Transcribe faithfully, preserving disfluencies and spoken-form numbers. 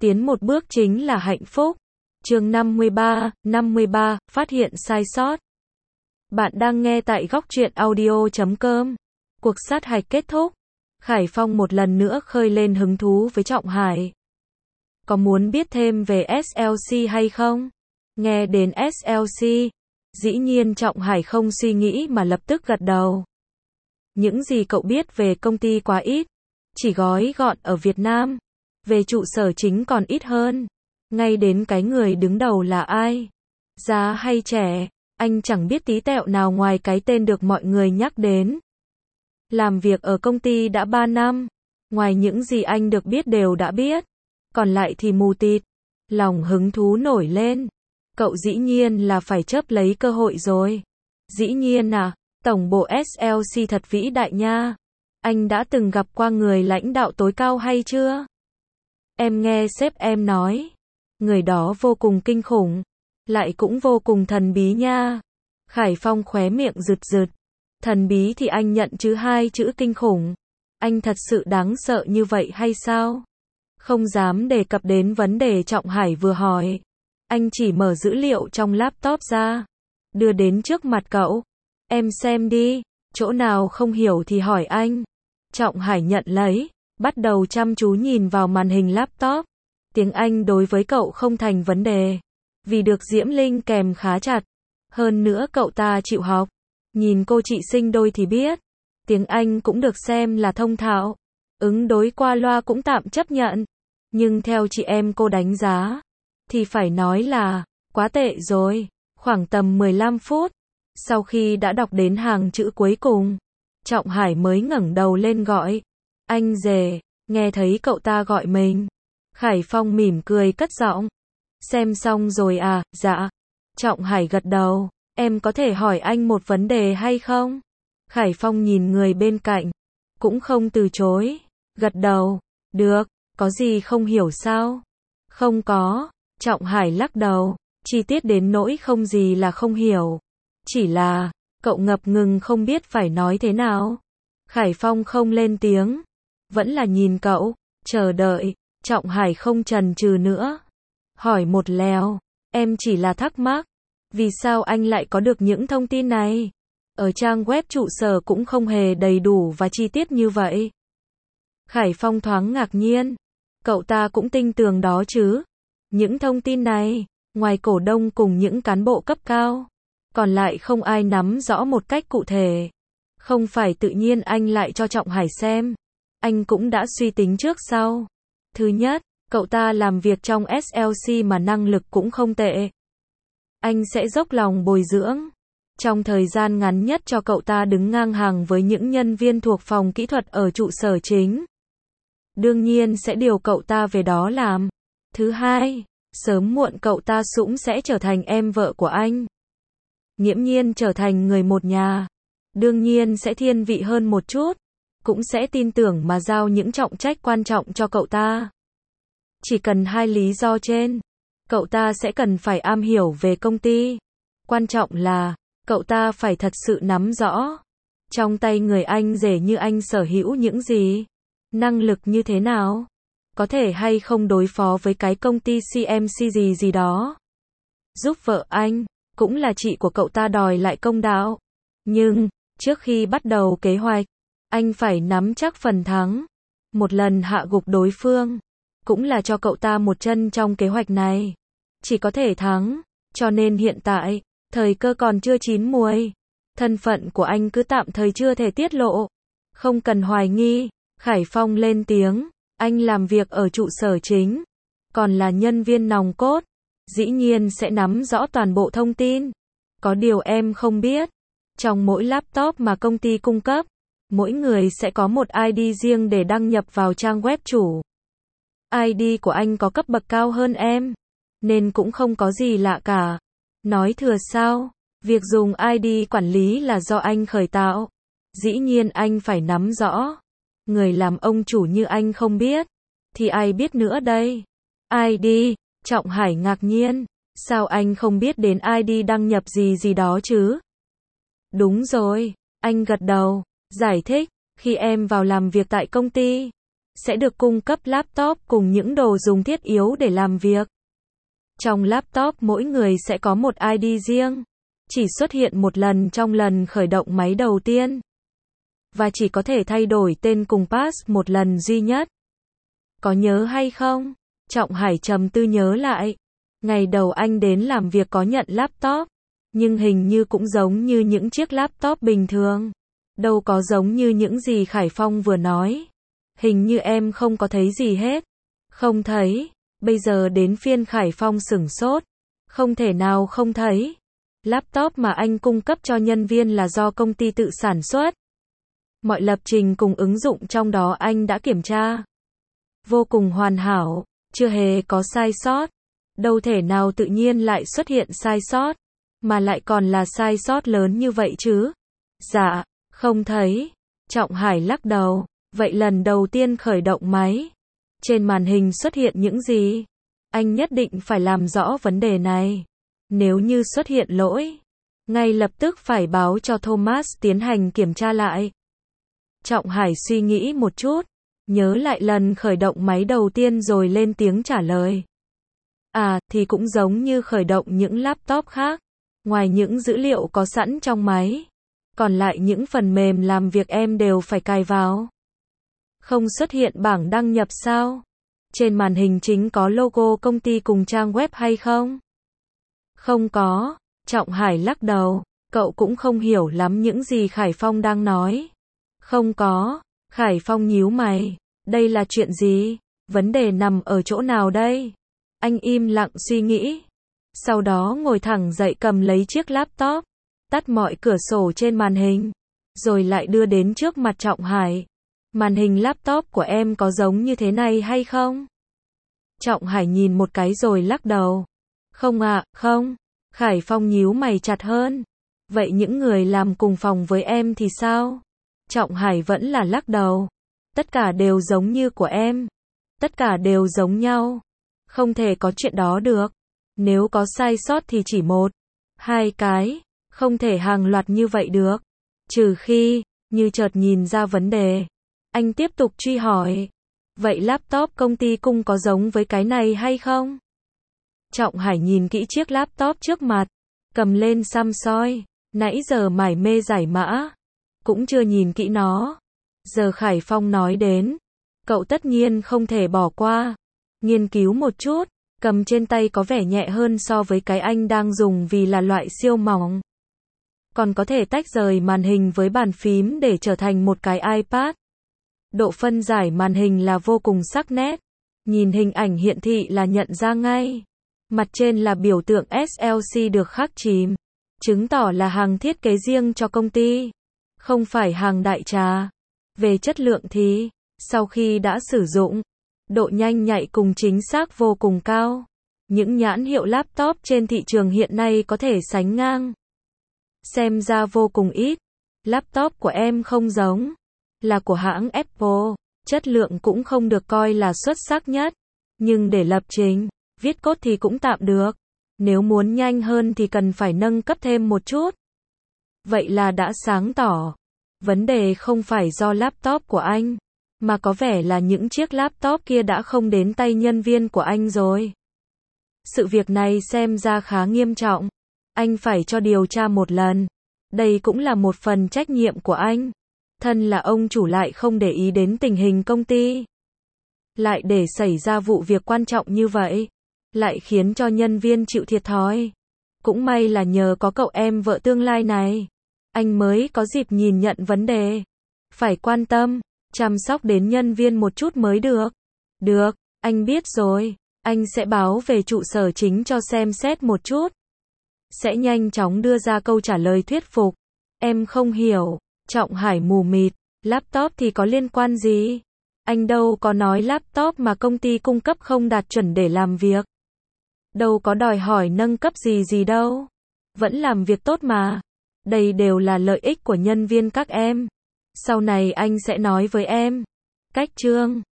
Tiến một bước chính là hạnh phúc. Chương năm mươi ba, năm mươi ba, phát hiện sai sót. Bạn đang nghe tại góc truyện audio chấm com. Cuộc sát hạch kết thúc. Khải Phong một lần nữa khơi lên hứng thú với Trọng Hải. Có muốn biết thêm về ét lờ xê hay không? Nghe đến ét lờ xê, dĩ nhiên Trọng Hải không suy nghĩ mà lập tức gật đầu. Những gì cậu biết về công ty quá ít, chỉ gói gọn ở Việt Nam. Về trụ sở chính còn ít hơn. Ngay đến cái người đứng đầu là ai, già hay trẻ, anh chẳng biết tí tẹo nào ngoài cái tên được mọi người nhắc đến. Làm việc ở công ty đã ba năm, ngoài những gì anh được biết đều đã biết, còn lại thì mù tịt. Lòng hứng thú nổi lên. Cậu dĩ nhiên là phải chớp lấy cơ hội rồi. Dĩ nhiên à, tổng bộ ét lờ xê thật vĩ đại nha. Anh đã từng gặp qua người lãnh đạo tối cao hay chưa? Em nghe sếp em nói, người đó vô cùng kinh khủng, lại cũng vô cùng thần bí nha. Khải Phong khóe miệng rực rực. Thần bí thì anh nhận chứ hai chữ kinh khủng. Anh thật sự đáng sợ như vậy hay sao? Không dám đề cập đến vấn đề Trọng Hải vừa hỏi. Anh chỉ mở dữ liệu trong laptop ra, đưa đến trước mặt cậu. Em xem đi, chỗ nào không hiểu thì hỏi anh. Trọng Hải nhận lấy, bắt đầu chăm chú nhìn vào màn hình laptop. Tiếng Anh đối với cậu không thành vấn đề, vì được Diễm Linh kèm khá chặt. Hơn nữa cậu ta chịu học. Nhìn cô chị sinh đôi thì biết, tiếng Anh cũng được xem là thông thạo. Ứng đối qua loa cũng tạm chấp nhận. Nhưng theo chị em cô đánh giá, thì phải nói là quá tệ rồi. Khoảng tầm mười lăm phút, sau khi đã đọc đến hàng chữ cuối cùng, Trọng Hải mới ngẩng đầu lên gọi. Anh rể. Nghe thấy cậu ta gọi mình, Khải Phong mỉm cười cất giọng. Xem xong rồi à? Dạ. Trọng Hải gật đầu. Em có thể hỏi anh một vấn đề hay không? Khải Phong nhìn người bên cạnh, cũng không từ chối, gật đầu. Được. Có gì không hiểu sao? Không có. Trọng Hải lắc đầu. Chi tiết đến nỗi không gì là không hiểu. Chỉ là, cậu ngập ngừng không biết phải nói thế nào. Khải Phong không lên tiếng, vẫn là nhìn cậu, chờ đợi. Trọng Hải không chần chừ nữa, hỏi một lèo. Em chỉ là thắc mắc, vì sao anh lại có được những thông tin này? Ở trang web trụ sở cũng không hề đầy đủ và chi tiết như vậy. Khải Phong thoáng ngạc nhiên. Cậu ta cũng tin tưởng đó chứ. Những thông tin này, ngoài cổ đông cùng những cán bộ cấp cao, còn lại không ai nắm rõ một cách cụ thể. Không phải tự nhiên anh lại cho Trọng Hải xem. Anh cũng đã suy tính trước sau. Thứ nhất, cậu ta làm việc trong ét lờ xê mà năng lực cũng không tệ. Anh sẽ dốc lòng bồi dưỡng, trong thời gian ngắn nhất cho cậu ta đứng ngang hàng với những nhân viên thuộc phòng kỹ thuật ở trụ sở chính. Đương nhiên sẽ điều cậu ta về đó làm. Thứ hai, sớm muộn cậu ta cũng sẽ trở thành em vợ của anh. Nghiễm nhiên trở thành người một nhà. Đương nhiên sẽ thiên vị hơn một chút, cũng sẽ tin tưởng mà giao những trọng trách quan trọng cho cậu ta. Chỉ cần hai lý do trên, cậu ta sẽ cần phải am hiểu về công ty. Quan trọng là, cậu ta phải thật sự nắm rõ, trong tay người anh rể như anh sở hữu những gì, năng lực như thế nào, có thể hay không đối phó với cái công ty xê em xê gì gì đó. Giúp vợ anh, cũng là chị của cậu ta đòi lại công đạo. Nhưng, trước khi bắt đầu kế hoạch, anh phải nắm chắc phần thắng. Một lần hạ gục đối phương, cũng là cho cậu ta một chân trong kế hoạch này. Chỉ có thể thắng, cho nên hiện tại, thời cơ còn chưa chín muồi. Thân phận của anh cứ tạm thời chưa thể tiết lộ. Không cần hoài nghi. Khải Phong lên tiếng. Anh làm việc ở trụ sở chính, còn là nhân viên nòng cốt, dĩ nhiên sẽ nắm rõ toàn bộ thông tin. Có điều em không biết, trong mỗi laptop mà công ty cung cấp, mỗi người sẽ có một i đê riêng để đăng nhập vào trang web chủ. i đê của anh có cấp bậc cao hơn em, nên cũng không có gì lạ cả. Nói thừa sao? Việc dùng i đê quản lý là do anh khởi tạo. Dĩ nhiên anh phải nắm rõ. Người làm ông chủ như anh không biết, thì ai biết nữa đây? i đê, Trọng Hải ngạc nhiên. Sao anh không biết đến i đê đăng nhập gì gì đó chứ? Đúng rồi, anh gật đầu, giải thích. Khi em vào làm việc tại công ty, sẽ được cung cấp laptop cùng những đồ dùng thiết yếu để làm việc. Trong laptop mỗi người sẽ có một i đê riêng, chỉ xuất hiện một lần trong lần khởi động máy đầu tiên. Và chỉ có thể thay đổi tên cùng pass một lần duy nhất. Có nhớ hay không? Trọng Hải trầm tư nhớ lại. Ngày đầu anh đến làm việc có nhận laptop, nhưng hình như cũng giống như những chiếc laptop bình thường. Đâu có giống như những gì Khải Phong vừa nói. Hình như em không có thấy gì hết. Không thấy. Bây giờ đến phiên Khải Phong sửng sốt. Không thể nào không thấy. Laptop mà anh cung cấp cho nhân viên là do công ty tự sản xuất. Mọi lập trình cùng ứng dụng trong đó anh đã kiểm tra. Vô cùng hoàn hảo, chưa hề có sai sót. Đâu thể nào tự nhiên lại xuất hiện sai sót, mà lại còn là sai sót lớn như vậy chứ? Dạ, không thấy. Trọng Hải lắc đầu. Vậy lần đầu tiên khởi động máy, trên màn hình xuất hiện những gì? Anh nhất định phải làm rõ vấn đề này. Nếu như xuất hiện lỗi, ngay lập tức phải báo cho Thomas tiến hành kiểm tra lại. Trọng Hải suy nghĩ một chút, nhớ lại lần khởi động máy đầu tiên rồi lên tiếng trả lời. À, thì cũng giống như khởi động những laptop khác. Ngoài những dữ liệu có sẵn trong máy, còn lại những phần mềm làm việc em đều phải cài vào. Không xuất hiện bảng đăng nhập sao? Trên màn hình chính có logo công ty cùng trang web hay không? Không có. Trọng Hải lắc đầu. Cậu cũng không hiểu lắm những gì Khải Phong đang nói. Không có. Khải Phong nhíu mày. Đây là chuyện gì? Vấn đề nằm ở chỗ nào đây? Anh im lặng suy nghĩ. Sau đó ngồi thẳng dậy cầm lấy chiếc laptop, tắt mọi cửa sổ trên màn hình, rồi lại đưa đến trước mặt Trọng Hải. Màn hình laptop của em có giống như thế này hay không? Trọng Hải nhìn một cái rồi lắc đầu. Không ạ, à, không. Khải Phong nhíu mày chặt hơn. Vậy những người làm cùng phòng với em thì sao? Trọng Hải vẫn là lắc đầu. Tất cả đều giống như của em. Tất cả đều giống nhau. Không thể có chuyện đó được. Nếu có sai sót thì chỉ một, hai cái. Không thể hàng loạt như vậy được. Trừ khi, như chợt nhìn ra vấn đề. Anh tiếp tục truy hỏi. Vậy laptop công ty cung có giống với cái này hay không? Trọng Hải nhìn kỹ chiếc laptop trước mặt, cầm lên xăm soi. Nãy giờ mải mê giải mã, cũng chưa nhìn kỹ nó. Giờ Khải Phong nói đến, cậu tất nhiên không thể bỏ qua. Nghiên cứu một chút, cầm trên tay có vẻ nhẹ hơn so với cái anh đang dùng vì là loại siêu mỏng. Còn có thể tách rời màn hình với bàn phím để trở thành một cái iPad. Độ phân giải màn hình là vô cùng sắc nét. Nhìn hình ảnh hiện thị là nhận ra ngay. Mặt trên là biểu tượng ét lờ xê được khắc chìm, chứng tỏ là hàng thiết kế riêng cho công ty, không phải hàng đại trà. Về chất lượng thì, sau khi đã sử dụng, độ nhanh nhạy cùng chính xác vô cùng cao. Những nhãn hiệu laptop trên thị trường hiện nay có thể sánh ngang. Xem ra vô cùng ít. Laptop của em không giống, là của hãng Apple, chất lượng cũng không được coi là xuất sắc nhất. Nhưng để lập trình, viết code thì cũng tạm được. Nếu muốn nhanh hơn thì cần phải nâng cấp thêm một chút. Vậy là đã sáng tỏ. Vấn đề không phải do laptop của anh, mà có vẻ là những chiếc laptop kia đã không đến tay nhân viên của anh rồi. Sự việc này xem ra khá nghiêm trọng. Anh phải cho điều tra một lần. Đây cũng là một phần trách nhiệm của anh. Thân là ông chủ lại không để ý đến tình hình công ty. Lại để xảy ra vụ việc quan trọng như vậy. Lại khiến cho nhân viên chịu thiệt thòi. Cũng may là nhờ có cậu em vợ tương lai này, anh mới có dịp nhìn nhận vấn đề. Phải quan tâm, chăm sóc đến nhân viên một chút mới được. Được, anh biết rồi. Anh sẽ báo về trụ sở chính cho xem xét một chút. Sẽ nhanh chóng đưa ra câu trả lời thuyết phục. Em không hiểu. Trọng Hải mù mịt. Laptop thì có liên quan gì? Anh đâu có nói laptop mà công ty cung cấp không đạt chuẩn để làm việc. Đâu có đòi hỏi nâng cấp gì gì đâu. Vẫn làm việc tốt mà. Đây đều là lợi ích của nhân viên các em. Sau này anh sẽ nói với em. Cách chương